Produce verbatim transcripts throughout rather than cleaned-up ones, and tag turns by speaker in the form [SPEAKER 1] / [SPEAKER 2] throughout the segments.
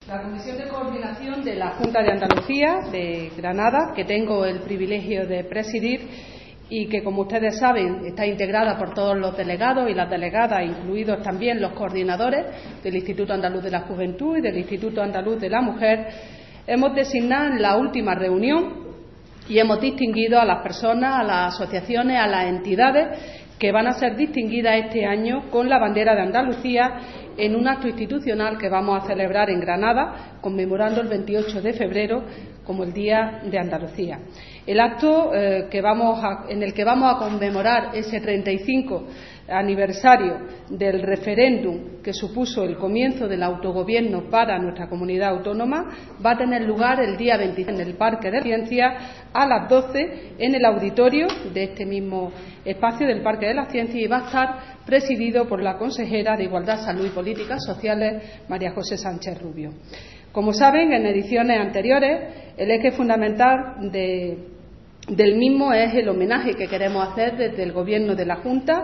[SPEAKER 1] La Comisión de Coordinación de la Junta de Andalucía de Granada, que tengo el privilegio de presidir y que, como ustedes saben, está integrada por todos los delegados y las delegadas, incluidos también los coordinadores del Instituto Andaluz de la Juventud y del Instituto Andaluz de la Mujer, hemos designado en la última reunión y hemos distinguido a las personas, a las asociaciones, a las entidades que van a ser distinguidas este año con la bandera de Andalucía en un acto institucional que vamos a celebrar en Granada, conmemorando el veintiocho de febrero como el Día de Andalucía. El acto eh, que vamos a, en el que vamos a conmemorar ese treinta y cinco aniversario del referéndum que supuso el comienzo del autogobierno para nuestra comunidad autónoma va a tener lugar el día veinticinco en el Parque de la Ciencia a las doce en el auditorio de este mismo espacio del Parque de la Ciencia y va a estar presidido por la consejera de Igualdad, Salud y Políticas Sociales, María José Sánchez Rubio. Como saben, en ediciones anteriores, el eje fundamental de, del mismo es el homenaje que queremos hacer desde el Gobierno de la Junta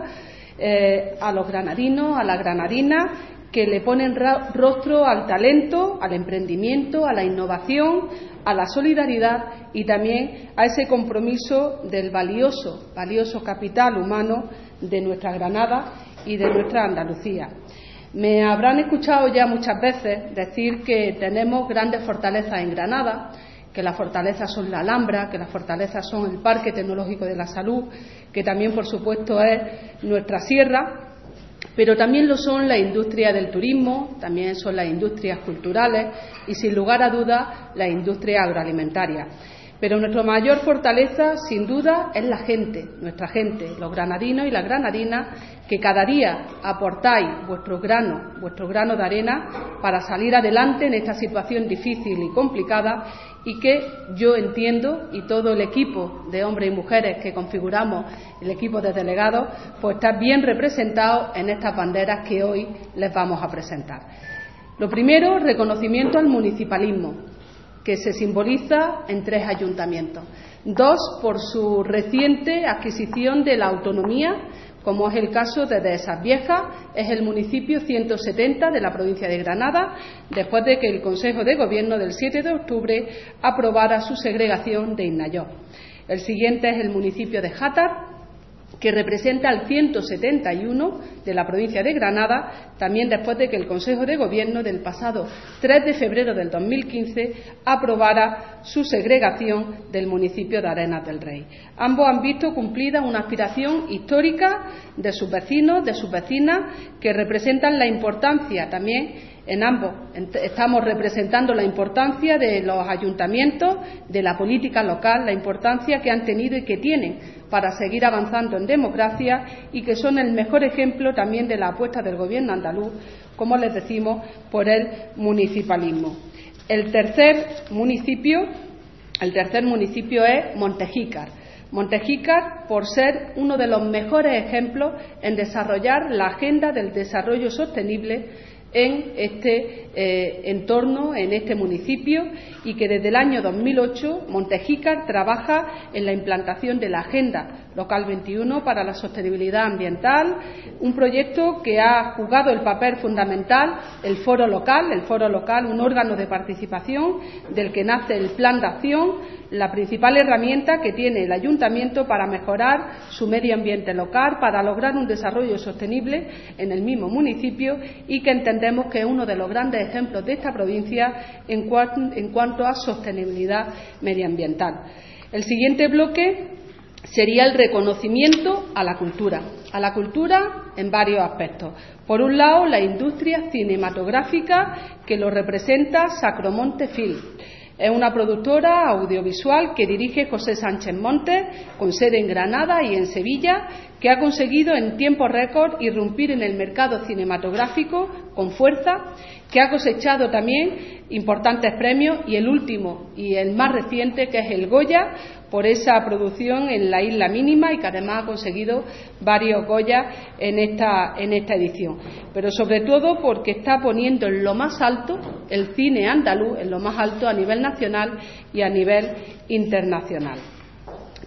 [SPEAKER 1] eh, a los granadinos, a las granadinas, que le ponen rostro al talento, al emprendimiento, a la innovación, a la solidaridad y también a ese compromiso del valioso, valioso capital humano de nuestra Granada y de nuestra Andalucía. Me habrán escuchado ya muchas veces decir que tenemos grandes fortalezas en Granada, que las fortalezas son la Alhambra, que las fortalezas son el Parque Tecnológico de la Salud, que también, por supuesto, es nuestra sierra, pero también lo son la industria del turismo, también son las industrias culturales y, sin lugar a dudas, la industria agroalimentaria. Pero nuestra mayor fortaleza, sin duda, es la gente, nuestra gente, los granadinos y las granadinas, que cada día aportáis vuestro grano, vuestro grano de arena para salir adelante en esta situación difícil y complicada y que yo entiendo, y todo el equipo de hombres y mujeres que configuramos el equipo de delegados, pues está bien representado en estas banderas que hoy les vamos a presentar. Lo primero, reconocimiento al municipalismo, que se simboliza en tres ayuntamientos. Dos, por su reciente adquisición de la autonomía, como es el caso de Dehesas Viejas, es el municipio ciento setenta de la provincia de Granada, después de que el Consejo de Gobierno del siete de octubre aprobara su segregación de Innayor. El siguiente es el municipio de Játar, que representa al ciento setenta y uno de la provincia de Granada, también después de que el Consejo de Gobierno del pasado tres de febrero del dos mil quince aprobara su segregación del municipio de Arenas del Rey. Ambos han visto cumplida una aspiración histórica de sus vecinos, de sus vecinas, que representan la importancia también. En ambos estamos representando la importancia de los ayuntamientos, de la política local, la importancia que han tenido y que tienen para seguir avanzando en democracia y que son el mejor ejemplo también de la apuesta del Gobierno andaluz, como les decimos, por el municipalismo. El tercer municipio, el tercer municipio es Montejícar. Montejícar, por ser uno de los mejores ejemplos en desarrollar la agenda del desarrollo sostenible en este eh, entorno, en este municipio, y que desde el año dos mil ocho Montejícar trabaja en la implantación de la Agenda Local veintiuno para la sostenibilidad ambiental, un proyecto que ha jugado el papel fundamental el Foro Local, el Foro Local, un órgano de participación del que nace el Plan de Acción, la principal herramienta que tiene el Ayuntamiento para mejorar su medio ambiente local, para lograr un desarrollo sostenible en el mismo municipio y que entendemos que es uno de los grandes ejemplos de esta provincia en cuanto, en cuanto a sostenibilidad medioambiental. El siguiente bloque sería el reconocimiento a la cultura, a la cultura en varios aspectos. Por un lado, la industria cinematográfica que lo representa Sacromonte Film. Es una productora audiovisual que dirige José Sánchez Montes, con sede en Granada y en Sevilla, que ha conseguido en tiempo récord irrumpir en el mercado cinematográfico con fuerza, que ha cosechado también importantes premios y el último y el más reciente, que es el Goya, por esa producción en La Isla Mínima y que además ha conseguido varios Goya en esta, en esta edición. Pero sobre todo porque está poniendo en lo más alto el cine andaluz, en lo más alto a nivel nacional y a nivel internacional.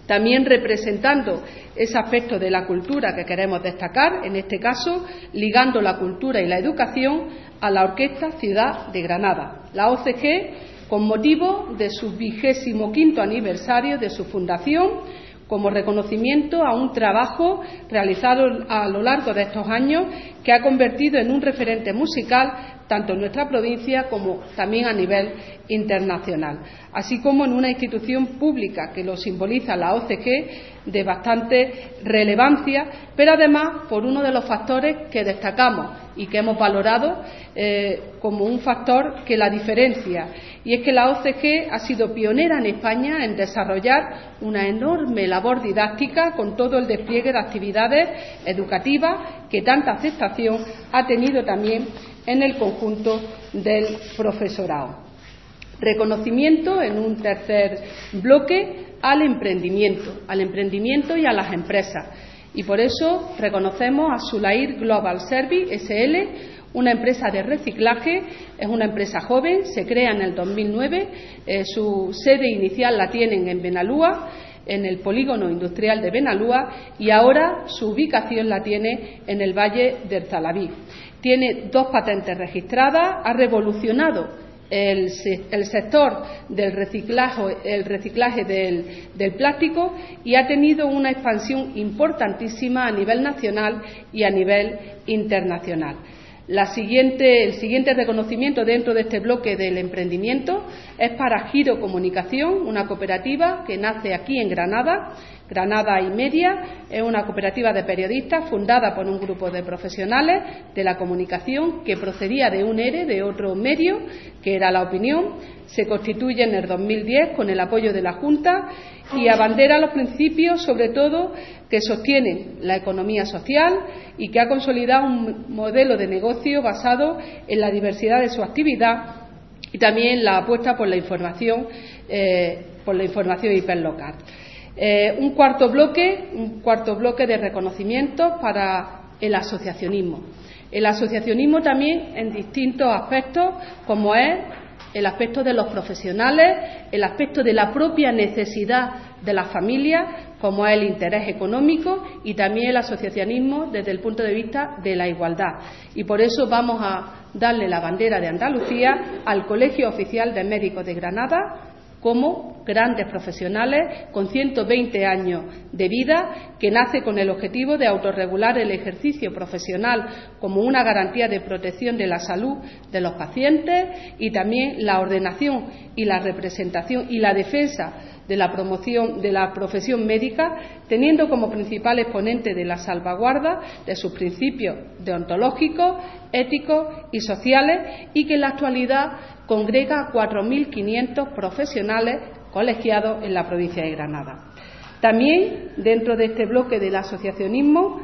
[SPEAKER 1] también representando ese aspecto de la cultura que queremos destacar, en este caso ligando la cultura y la educación a la Orquesta Ciudad de Granada. La O C G, con motivo de su vigésimo quinto aniversario de su fundación, como reconocimiento a un trabajo realizado a lo largo de estos años que ha convertido en un referente musical tanto en nuestra provincia como también a nivel internacional, así como en una institución pública que lo simboliza la O C G de bastante relevancia, pero además por uno de los factores que destacamos y que hemos valorado eh, como un factor que la diferencia, y es que la O C G ha sido pionera en España en desarrollar una enorme labor didáctica con todo el despliegue de actividades educativas que tanta aceptación ha tenido también en el conjunto del profesorado. Reconocimiento, en un tercer bloque, al emprendimiento, al emprendimiento y a las empresas. Y por eso reconocemos a Sulair Global Service S L, una empresa de reciclaje, es una empresa joven, se crea en el dos mil nueve, eh, su sede inicial la tienen en Benalúa, en el polígono industrial de Benalúa, y ahora su ubicación la tiene en el Valle del Zalabí. Tiene dos patentes registradas, ha revolucionado el, el sector del reciclaje, el reciclaje del, del plástico, y ha tenido una expansión importantísima a nivel nacional y a nivel internacional. La siguiente, el siguiente reconocimiento dentro de este bloque del emprendimiento es para Giro Comunicación, una cooperativa que nace aquí en Granada, Granada y Media. Es una cooperativa de periodistas fundada por un grupo de profesionales de la comunicación que procedía de un ERE de otro medio, que era La Opinión. Se constituye en el dos mil diez con el apoyo de la Junta y abandera los principios, sobre todo, que sostienen la economía social y que ha consolidado un modelo de negocio basado en la diversidad de su actividad y también la apuesta por la información, eh, por la información hiperlocal. Eh, un cuarto bloque, un cuarto bloque de reconocimientos para el asociacionismo. El asociacionismo también en distintos aspectos, como es el aspecto de los profesionales, el aspecto de la propia necesidad de las familias, como es el interés económico, y también el asociacionismo desde el punto de vista de la igualdad. Y por eso vamos a darle la bandera de Andalucía al Colegio Oficial de Médicos de Granada, como grandes profesionales con ciento veinte años de vida, que nace con el objetivo de autorregular el ejercicio profesional como una garantía de protección de la salud de los pacientes, y también la ordenación y la representación y la defensa de la promoción de la profesión médica, teniendo como principal exponente de la salvaguarda de sus principios deontológicos, éticos y sociales, y que en la actualidad congrega a cuatro mil quinientos profesionales colegiados en la provincia de Granada. También, dentro de este bloque del asociacionismo,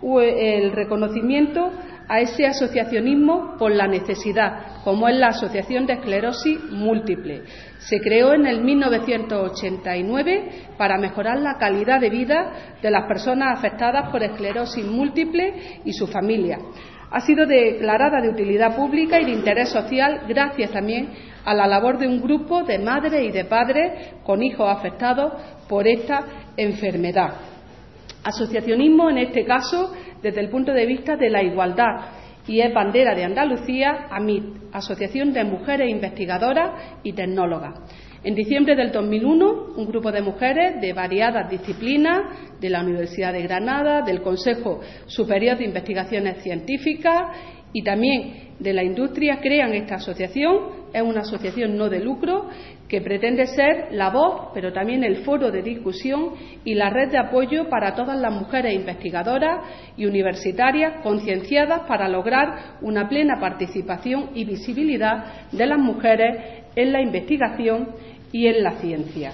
[SPEAKER 1] el reconocimiento a ese asociacionismo por la necesidad, como es la Asociación de Esclerosis Múltiple. Se creó en el mil novecientos ochenta y nueve para mejorar la calidad de vida de las personas afectadas por esclerosis múltiple y su familia. Ha sido declarada de utilidad pública y de interés social gracias también a la labor de un grupo de madres y de padres con hijos afectados por esta enfermedad. Asociacionismo, en este caso, desde el punto de vista de la igualdad, y es bandera de Andalucía A M I T, Asociación de Mujeres Investigadoras y Tecnólogas. En diciembre del dos mil uno, un grupo de mujeres de variadas disciplinas de la Universidad de Granada, del Consejo Superior de Investigaciones Científicas y también de la industria crean esta asociación. Es una asociación no de lucro que pretende ser la voz, pero también el foro de discusión y la red de apoyo para todas las mujeres investigadoras y universitarias concienciadas para lograr una plena participación y visibilidad de las mujeres en la investigación y en la ciencia.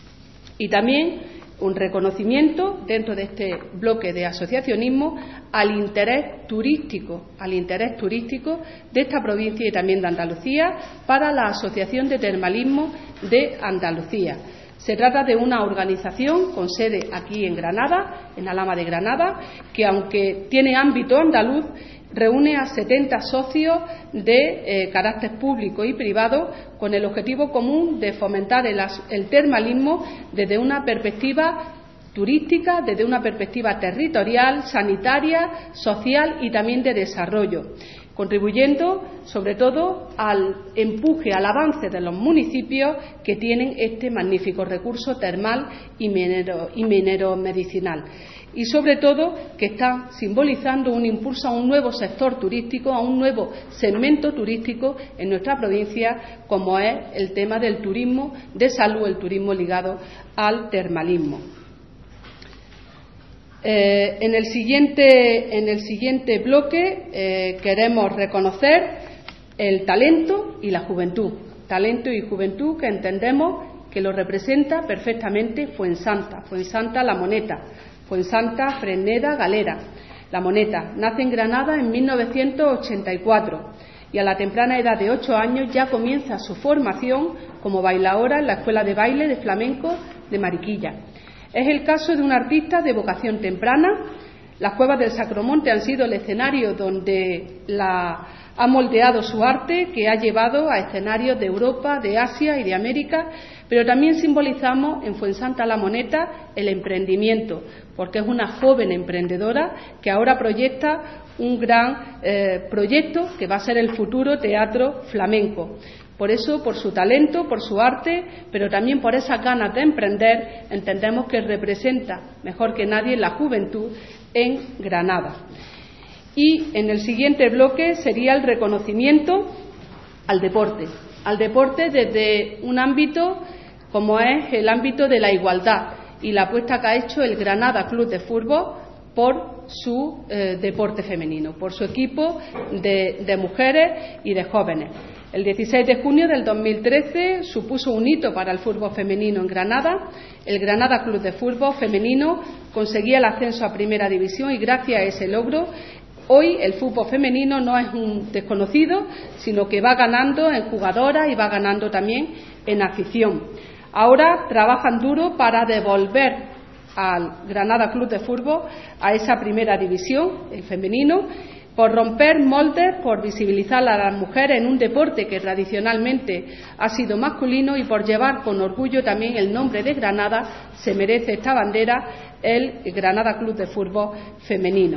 [SPEAKER 1] Y también un reconocimiento dentro de este bloque de asociacionismo al interés turístico, al interés turístico de esta provincia y también de Andalucía para la Asociación de Termalismo de Andalucía. Se trata de una organización con sede aquí en Granada, en Alhama de Granada, que aunque tiene ámbito andaluz, reúne a setenta socios de eh, carácter público y privado con el objetivo común de fomentar el, el termalismo desde una perspectiva turística desde una perspectiva territorial, sanitaria, social y también de desarrollo, contribuyendo sobre todo al empuje, al avance de los municipios que tienen este magnífico recurso termal y minero, y minero medicinal. Y sobre todo que está simbolizando un impulso a un nuevo sector turístico, a un nuevo segmento turístico en nuestra provincia, como es el tema del turismo de salud, el turismo ligado al termalismo. Eh, en, el siguiente, en el siguiente bloque eh, queremos reconocer el talento y la juventud, talento y juventud que entendemos que lo representa perfectamente Fuensanta, Fuensanta La Moneta, Fuensanta Fresneda Galera. La Moneta nace en Granada en mil novecientos ochenta y cuatro y a la temprana edad de ocho años ya comienza su formación como bailaora en la Escuela de Baile de Flamenco de Mariquilla. Es el caso de un artista de vocación temprana. Las cuevas del Sacromonte han sido el escenario donde la ha moldeado su arte, que ha llevado a escenarios de Europa, de Asia y de América, pero también simbolizamos en Fuensanta La Moneta el emprendimiento, porque es una joven emprendedora que ahora proyecta un gran eh, proyecto que va a ser el futuro teatro flamenco. Por eso, por su talento, por su arte, pero también por esas ganas de emprender, entendemos que representa mejor que nadie la juventud en Granada. Y en el siguiente bloque sería el reconocimiento al deporte, al deporte desde un ámbito como es el ámbito de la igualdad y la apuesta que ha hecho el Granada Club de Fútbol por su eh, deporte femenino, por su equipo de, de mujeres y de jóvenes. El dieciséis de junio del dos mil trece supuso un hito para el fútbol femenino en Granada. El Granada Club de Fútbol femenino conseguía el ascenso a Primera División y gracias a ese logro hoy el fútbol femenino no es un desconocido, sino que va ganando en jugadoras y va ganando también en afición. Ahora trabajan duro para devolver al Granada Club de Fútbol a esa Primera División, el femenino, por romper moldes, por visibilizar a las mujeres en un deporte que tradicionalmente ha sido masculino y por llevar con orgullo también el nombre de Granada. Se merece esta bandera el Granada Club de Fútbol femenino.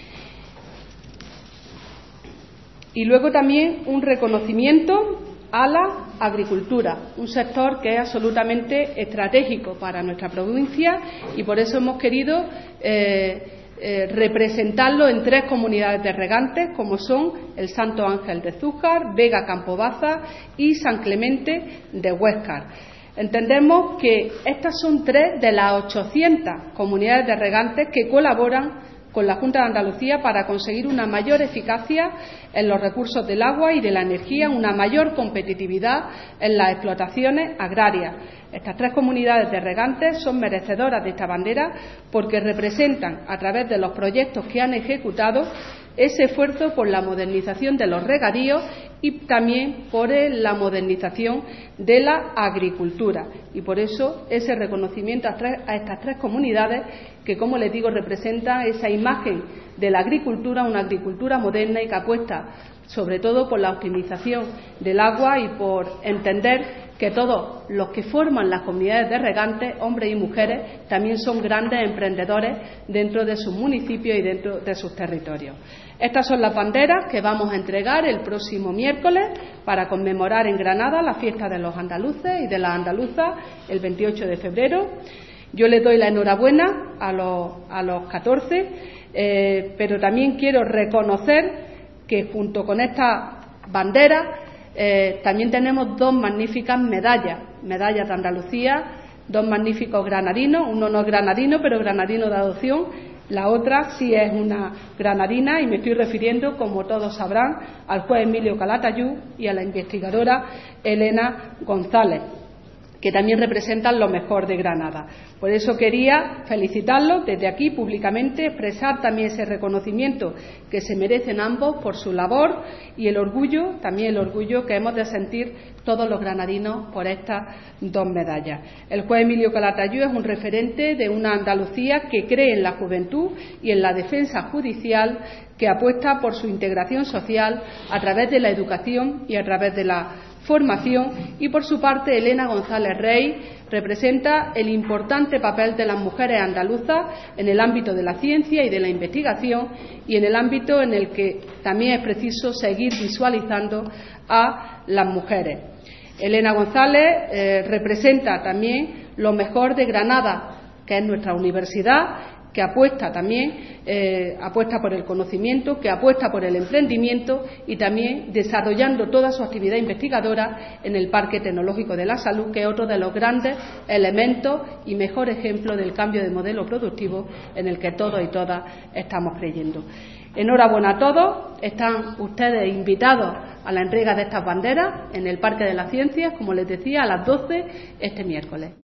[SPEAKER 1] Y luego también un reconocimiento a la agricultura, un sector que es absolutamente estratégico para nuestra provincia y por eso hemos querido eh, Eh, representarlo en tres comunidades de regantes como son el Santo Ángel de Zújar, Vega Campobaza y San Clemente de Huéscar. Entendemos que estas son tres de las ochocientas comunidades de regantes que colaboran con la Junta de Andalucía para conseguir una mayor eficacia en los recursos del agua y de la energía, una mayor competitividad en las explotaciones agrarias. Estas tres comunidades de regantes son merecedoras de esta bandera porque representan, a través de los proyectos que han ejecutado, ese esfuerzo por la modernización de los regadíos y también por la modernización de la agricultura. Y por eso ese reconocimiento a, tres, a estas tres comunidades que, como les digo, representan esa imagen de la agricultura, una agricultura moderna y que apuesta sobre todo por la optimización del agua y por entender que todos los que forman las comunidades de regantes, hombres y mujeres, también son grandes emprendedores dentro de sus municipios y dentro de sus territorios. Estas son las banderas que vamos a entregar el próximo miércoles para conmemorar en Granada la fiesta de los andaluces y de las andaluzas el veintiocho de febrero. Yo les doy la enhorabuena a los, a los catorce, eh, pero también quiero reconocer que junto con esta bandera eh, también tenemos dos magníficas medallas, medallas de Andalucía, dos magníficos granadinos, uno no es granadino, pero granadino de adopción, la otra sí es una granadina y me estoy refiriendo, como todos sabrán, al juez Emilio Calatayud y a la investigadora Elena González, que también representan lo mejor de Granada. Por eso quería felicitarlos desde aquí públicamente, expresar también ese reconocimiento que se merecen ambos por su labor y el orgullo, también el orgullo que hemos de sentir todos los granadinos por estas dos medallas. El juez Emilio Calatayud es un referente de una Andalucía que cree en la juventud y en la defensa judicial, que apuesta por su integración social a través de la educación y a través de la formación. Y, por su parte, Elena González Rey representa el importante papel de las mujeres andaluzas en el ámbito de la ciencia y de la investigación, y en el ámbito en el que también es preciso seguir visualizando a las mujeres. Elena González eh, representa también lo mejor de Granada, que es nuestra universidad, que apuesta también eh, apuesta por el conocimiento, que apuesta por el emprendimiento y también desarrollando toda su actividad investigadora en el Parque Tecnológico de la Salud, que es otro de los grandes elementos y mejor ejemplo del cambio de modelo productivo en el que todos y todas estamos creyendo. Enhorabuena a todos. Están ustedes invitados a la entrega de estas banderas en el Parque de las Ciencias, como les decía, a las doce este miércoles.